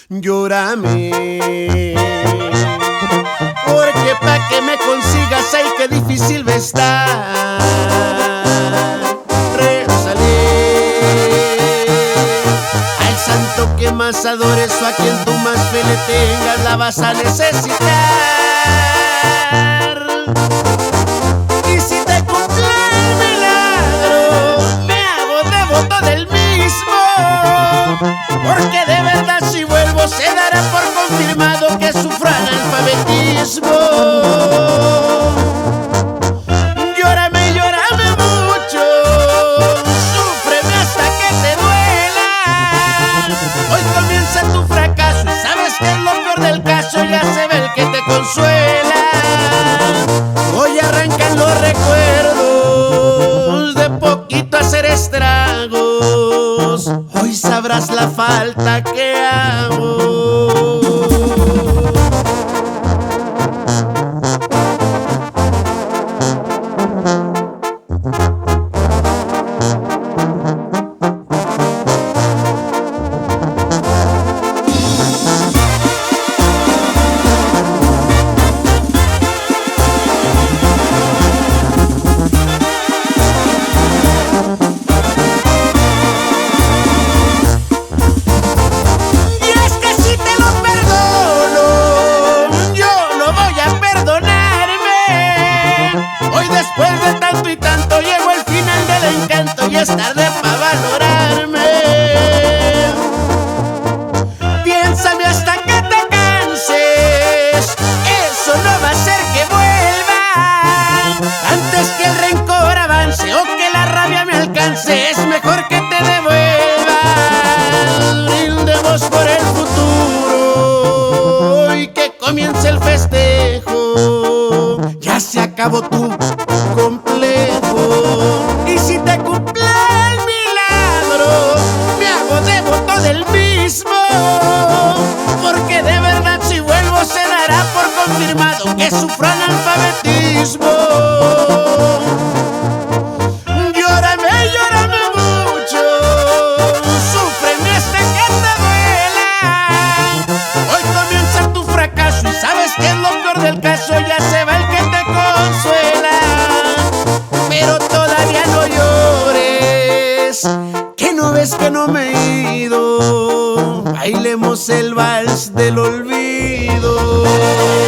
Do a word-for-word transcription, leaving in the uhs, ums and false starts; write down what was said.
llórame, porque pa' que me consigas, ay, qué difícil va a estar. Rezaré al santo que más adores, o a quien tú más fe le tengas, la vas a necesitar. Y si te cumple el milagro, me hago devoto del mismo, porque de verdad si vuelvo se dará por confirmado que sufro analfabetismo. Llórame, llórame mucho, súfreme hasta que te duela. Hoy comienza tu fracaso y sabes que es lo peor del caso, ya se ve el que te consuela. Hoy arrancan los recuerdos de poquito hacer estragos, hoy sabrás la falta que hago. Después de tanto y tanto llegó el final del encanto y es tarde para valorarme. Piénsame hasta que te canses, eso no va a hacer que vuelva. Antes que el rencor avance o que la rabia me alcance, es mejor que te devuelva. Brindemos por el futuro y que comience el festejo. Ya se acabó tu complejo. Y si te cumple el milagro, me hago devoto del mismo, porque de verdad si vuelvo se dará por confirmado que sufro analfabetismo. Llórame, llórame mucho, súfreme hasta que te duela. Hoy comienza tu fracaso y sabes que es lo peor del caso, ya se va el que te consuela. Pero todavía no llores, que no ves que no me he ido. Bailemos el vals del olvido.